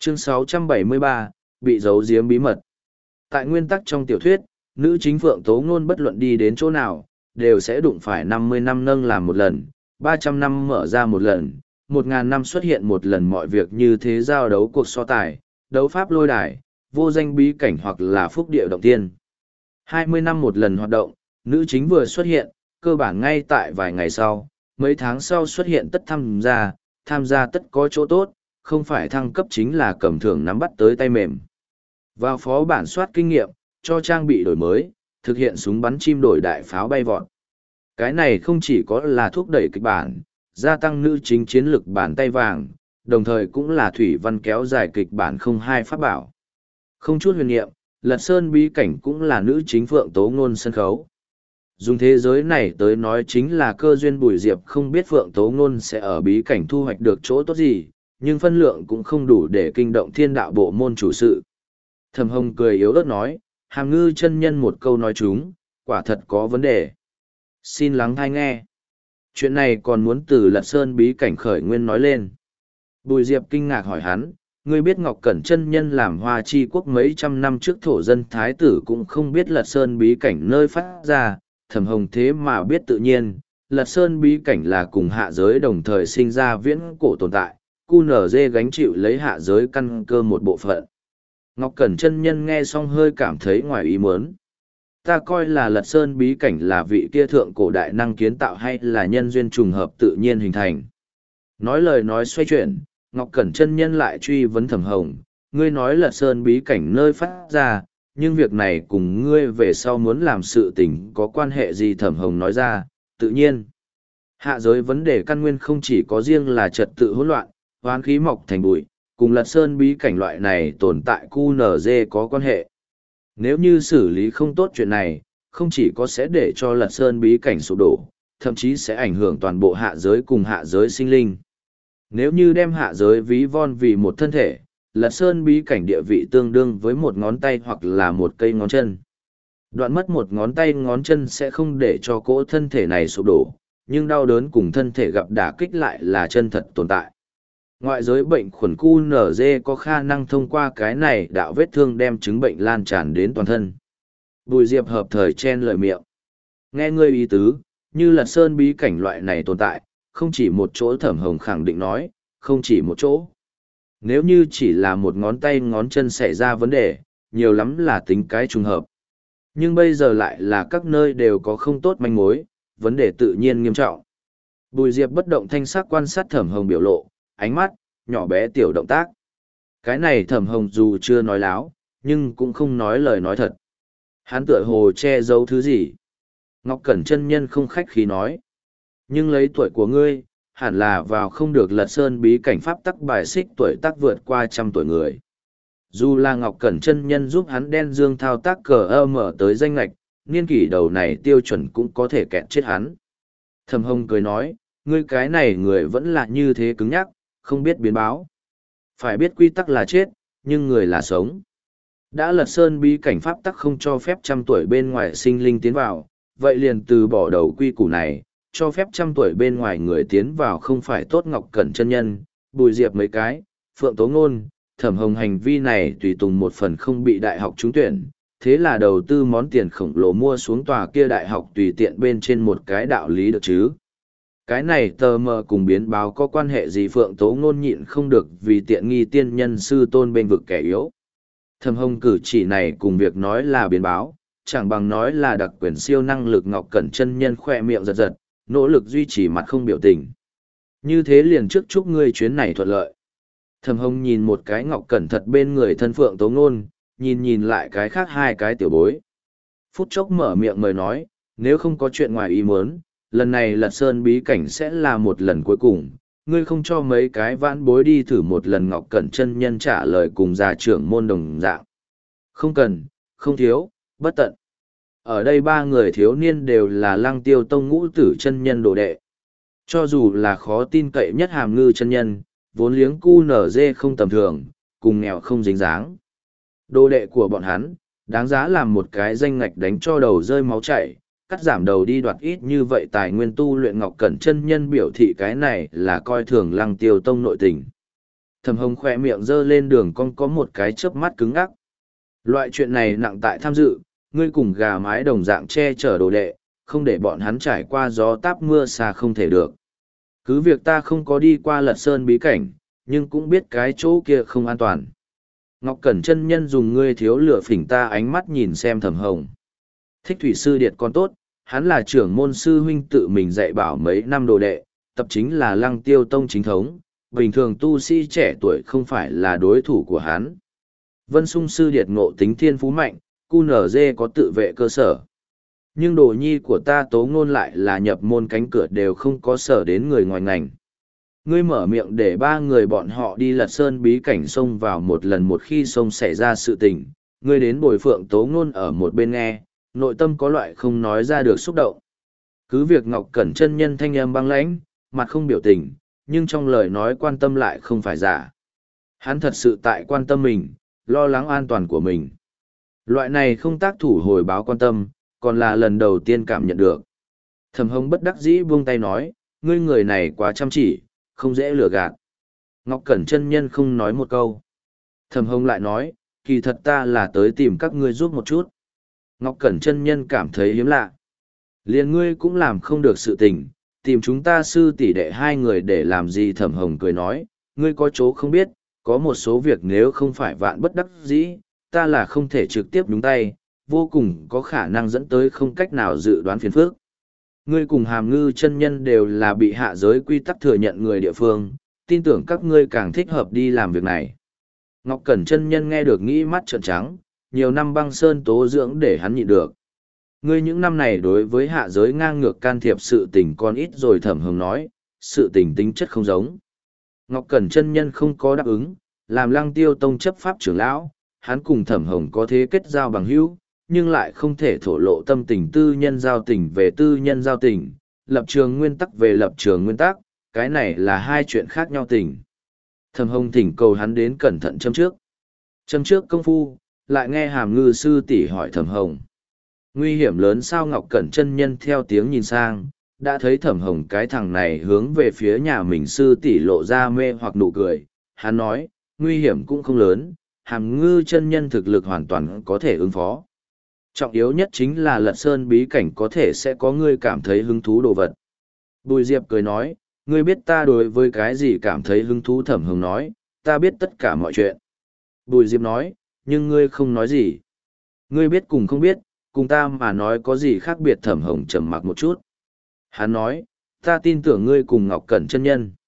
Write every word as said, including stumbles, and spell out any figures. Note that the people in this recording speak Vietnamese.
Chương sáu trăm bảy mươi ba, bị giấu giếm bí mật. Tại nguyên tắc trong tiểu thuyết, nữ chính Phượng Tố Ngôn bất luận đi đến chỗ nào, đều sẽ đụng phải năm mươi năm nâng làm một lần, ba trăm năm mở ra một lần, một ngàn năm xuất hiện một lần, mọi việc như thế giao đấu cuộc so tài, đấu pháp lôi đài, vô danh bí cảnh hoặc là phúc địa động tiên. hai mươi năm một lần hoạt động, nữ chính vừa xuất hiện, cơ bản ngay tại vài ngày sau, mấy tháng sau xuất hiện tất tham gia, tham gia tất có chỗ tốt, không phải thăng cấp chính là cầm thưởng nắm bắt tới tay mềm. Vào phó bản soát kinh nghiệm, cho trang bị đổi mới, thực hiện súng bắn chim đổi đại pháo bay vọt. Cái này không chỉ có là thúc đẩy kịch bản, gia tăng nữ chính chiến lực bản tay vàng, đồng thời cũng là thủy văn kéo dài kịch bản không hai pháp bảo. Không chút huyền niệm, Lật Sơn bí cảnh cũng là nữ chính Phượng Tố Ngôn sân khấu. Dùng thế giới này tới nói chính là cơ duyên. Bùi Diệp không biết Phượng Tố Ngôn sẽ ở bí cảnh thu hoạch được chỗ tốt gì, nhưng phân lượng cũng không đủ để kinh động thiên đạo bộ môn chủ sự. Thẩm Hồng cười yếu ớt nói, Hàm Ngư chân nhân một câu nói chúng, quả thật có vấn đề. Xin lắng thai nghe. Chuyện này còn muốn từ Lật Sơn bí cảnh khởi nguyên nói lên. Bùi Diệp kinh ngạc hỏi hắn, ngươi biết Ngọc Cẩn chân nhân làm Hoa Chi quốc mấy trăm năm trước thổ dân thái tử cũng không biết Lật Sơn bí cảnh nơi phát ra. Thẩm Hồng thế mà biết tự nhiên, Lật Sơn bí cảnh là cùng hạ giới đồng thời sinh ra viễn cổ tồn tại, cu nở dê gánh chịu lấy hạ giới căn cơ một bộ phận. Ngọc Cẩn chân nhân nghe xong hơi cảm thấy ngoài ý muốn. Ta coi là Lật Sơn bí cảnh là vị kia thượng cổ đại năng kiến tạo hay là nhân duyên trùng hợp tự nhiên hình thành. Nói lời nói xoay chuyển, Ngọc Cẩn chân nhân lại truy vấn Thẩm Hồng, ngươi nói Lật Sơn bí cảnh nơi phát ra, nhưng việc này cùng ngươi về sau muốn làm sự tình có quan hệ gì? Thẩm Hồng nói ra, tự nhiên. Hạ giới vấn đề căn nguyên không chỉ có riêng là trật tự hỗn loạn, hoán khí mọc thành bụi, cùng Lật Sơn bí cảnh loại này tồn tại cu nở dê có quan hệ. Nếu như xử lý không tốt chuyện này, không chỉ có sẽ để cho Lật Sơn bí cảnh sụp đổ, thậm chí sẽ ảnh hưởng toàn bộ hạ giới cùng hạ giới sinh linh. Nếu như đem hạ giới ví von vì một thân thể, Lật Sơn bí cảnh địa vị tương đương với một ngón tay hoặc là một cây ngón chân. Đoạn mất một ngón tay ngón chân sẽ không để cho cỗ thân thể này sụp đổ, nhưng đau đớn cùng thân thể gặp đả kích lại là chân thật tồn tại. Ngoại giới bệnh khuẩn cu nở dê có khả năng thông qua cái này đạo vết thương đem chứng bệnh lan tràn đến toàn thân. Bùi Diệp hợp thời chen lời miệng. Nghe ngươi ý tứ, như Lật Sơn bí cảnh loại này tồn tại, không chỉ một chỗ. Thẩm Hồng khẳng định nói, không chỉ một chỗ. Nếu như chỉ là một ngón tay ngón chân xảy ra vấn đề, nhiều lắm là tính cái trùng hợp. Nhưng bây giờ lại là các nơi đều có không tốt manh mối, vấn đề tự nhiên nghiêm trọng. Bùi Diệp bất động thanh sắc quan sát Thẩm Hồng biểu lộ, ánh mắt, nhỏ bé tiểu động tác. Cái này Thẩm Hồng dù chưa nói láo, nhưng cũng không nói lời nói thật. Hắn tựa hồ che giấu thứ gì. Ngọc Cẩn chân nhân không khách khí nói. Nhưng lấy tuổi của ngươi, hẳn là vào không được Lật Sơn bí cảnh pháp tắc bài xích tuổi tác vượt qua trăm tuổi người. Dù là Ngọc Cẩn chân nhân giúp hắn đen dương thao tác cờ ơ mở tới danh lạch, niên kỷ đầu này tiêu chuẩn cũng có thể kẹt chết hắn. Thẩm Hồng cười nói, ngươi cái này người vẫn là như thế cứng nhắc, không biết biến báo. Phải biết quy tắc là chết, nhưng người là sống. Đã Lật Sơn bí cảnh pháp tắc không cho phép trăm tuổi bên ngoài sinh linh tiến vào, vậy liền từ bỏ đầu quy củ này, cho phép trăm tuổi bên ngoài người tiến vào không phải tốt. Ngọc Cẩn chân nhân, Bùi Diệp mấy cái, Phượng Tố Ngôn, Thẩm Hồng hành vi này tùy tùng một phần không bị đại học trúng tuyển, thế là đầu tư món tiền khổng lồ mua xuống tòa kia đại học tùy tiện bên trên một cái đạo lý được chứ. Cái này tờ mờ cùng biến báo có quan hệ gì? Phượng Tố Ngôn nhịn không được vì tiện nghi tiên nhân sư tôn bên vực kẻ yếu. Thẩm Hồng cử chỉ này cùng việc nói là biến báo, chẳng bằng nói là đặc quyền siêu năng lực. Ngọc Cẩn chân nhân khoe miệng giật giật, nỗ lực duy trì mặt không biểu tình. Như thế liền trước chúc ngươi chuyến này thuận lợi. Thẩm Hồng nhìn một cái Ngọc Cẩn thật bên người thân Phượng Tố Ngôn, nhìn nhìn lại cái khác hai cái tiểu bối. Phút chốc mở miệng mời nói, nếu không có chuyện ngoài ý muốn, lần này Lật Sơn bí cảnh sẽ là một lần cuối cùng, ngươi không cho mấy cái vãn bối đi thử một lần? Ngọc Cẩn chân nhân trả lời cùng già trưởng môn đồng dạng. Không cần, không thiếu, bất tận. Ở đây ba người thiếu niên đều là Lăng Tiêu Tông ngũ tử chân nhân đồ đệ. Cho dù là khó tin cậy nhất Hàm Ngư chân nhân, vốn liếng cu nở dê không tầm thường, cùng nghèo không dính dáng. Đồ đệ của bọn hắn, đáng giá làm một cái danh ngạch đánh cho đầu rơi máu chảy, cắt giảm đầu đi đoạt ít như vậy tài nguyên tu luyện. Ngọc Cẩn chân nhân biểu thị cái này là coi thường Lăng Tiêu Tông nội tình. Thẩm Hồng khỏe miệng giơ lên đường cong có một cái chớp mắt cứng ngắc. Loại chuyện này nặng tại tham dự, ngươi cùng gà mái đồng dạng che chở đồ đệ, không để bọn hắn trải qua gió táp mưa xa không thể được. Cứ việc ta không có đi qua Lật Sơn bí cảnh, nhưng cũng biết cái chỗ kia không an toàn. Ngọc Cẩn chân nhân dùng ngươi thiếu lửa phỉnh ta ánh mắt nhìn xem Thẩm Hồng. Thích Thủy sư điệt con tốt, hắn là trưởng môn sư huynh tự mình dạy bảo mấy năm đồ đệ, tập chính là Lăng Tiêu Tông chính thống, bình thường tu sĩ trẻ tuổi không phải là đối thủ của hắn. Vân Sung sư điệt ngộ tính thiên phú mạnh, cu nở dê có tự vệ cơ sở. Nhưng đồ nhi của ta Tố Ngôn lại là nhập môn cánh cửa đều không có sở đến người ngoài ngành. Ngươi mở miệng để ba người bọn họ đi Lật Sơn bí cảnh xông vào một lần, một khi xông xảy ra sự tình, ngươi đến bồi phượng Tố Ngôn ở một bên nghe, nội tâm có loại không nói ra được xúc động. Cứ việc Ngọc Cẩn chân nhân thanh âm băng lãnh, mặt không biểu tình, nhưng trong lời nói quan tâm lại không phải giả. Hắn thật sự tại quan tâm mình, lo lắng an toàn của mình. Loại này không tác thủ hồi báo quan tâm, còn là lần đầu tiên cảm nhận được. Thẩm Hồng bất đắc dĩ buông tay nói, ngươi người này quá chăm chỉ, không dễ lừa gạt. Ngọc Cẩn chân nhân không nói một câu. Thẩm Hồng lại nói, kỳ thật ta là tới tìm các ngươi giúp một chút. Ngọc Cẩn chân nhân cảm thấy hiếm lạ. Liền ngươi cũng làm không được sự tình, tìm chúng ta sư tỷ đệ hai người để làm gì? Thẩm Hồng cười nói, ngươi có chỗ không biết, có một số việc nếu không phải vạn bất đắc dĩ, ta là không thể trực tiếp nhúng tay, vô cùng có khả năng dẫn tới không cách nào dự đoán phiền phức. Ngươi cùng Hàm Ngư chân nhân đều là bị hạ giới quy tắc thừa nhận người địa phương, tin tưởng các ngươi càng thích hợp đi làm việc này. Ngọc Cẩn chân nhân nghe được nghĩ mắt trợn trắng, nhiều năm băng sơn tố dưỡng để hắn nhịn được. Ngươi những năm này đối với hạ giới ngang ngược can thiệp sự tình còn ít rồi. Thẩm Hồng nói, sự tình tính chất không giống. Ngọc Cẩn chân nhân không có đáp ứng, làm Lăng Tiêu Tông chấp pháp trưởng lão, hắn cùng Thẩm Hồng có thế kết giao bằng hữu, nhưng lại không thể thổ lộ tâm tình tư nhân giao tình về tư nhân giao tình, lập trường nguyên tắc về lập trường nguyên tắc, cái này là hai chuyện khác nhau tình. Thẩm Hồng thỉnh cầu hắn đến cẩn thận châm trước. Châm trước công phu, lại nghe Hàm Ngư sư tỷ hỏi Thẩm Hồng. Nguy hiểm lớn sao? Ngọc Cẩn chân nhân theo tiếng nhìn sang, đã thấy Thẩm Hồng cái thằng này hướng về phía nhà mình sư tỷ lộ ra mê hoặc nụ cười. Hắn nói, nguy hiểm cũng không lớn, Hàm Ngư chân nhân thực lực hoàn toàn có thể ứng phó. Trọng yếu nhất chính là Lật Sơn bí cảnh có thể sẽ có ngươi cảm thấy hứng thú đồ vật. Bùi Diệp cười nói, ngươi biết ta đối với cái gì cảm thấy hứng thú? Thẩm Hồng nói, ta biết tất cả mọi chuyện. Bùi Diệp nói, nhưng ngươi không nói gì. Ngươi biết cùng không biết, cùng ta mà nói có gì khác biệt? Thẩm Hồng trầm mặc một chút. Hắn nói, ta tin tưởng ngươi cùng Ngọc Cẩn chân nhân.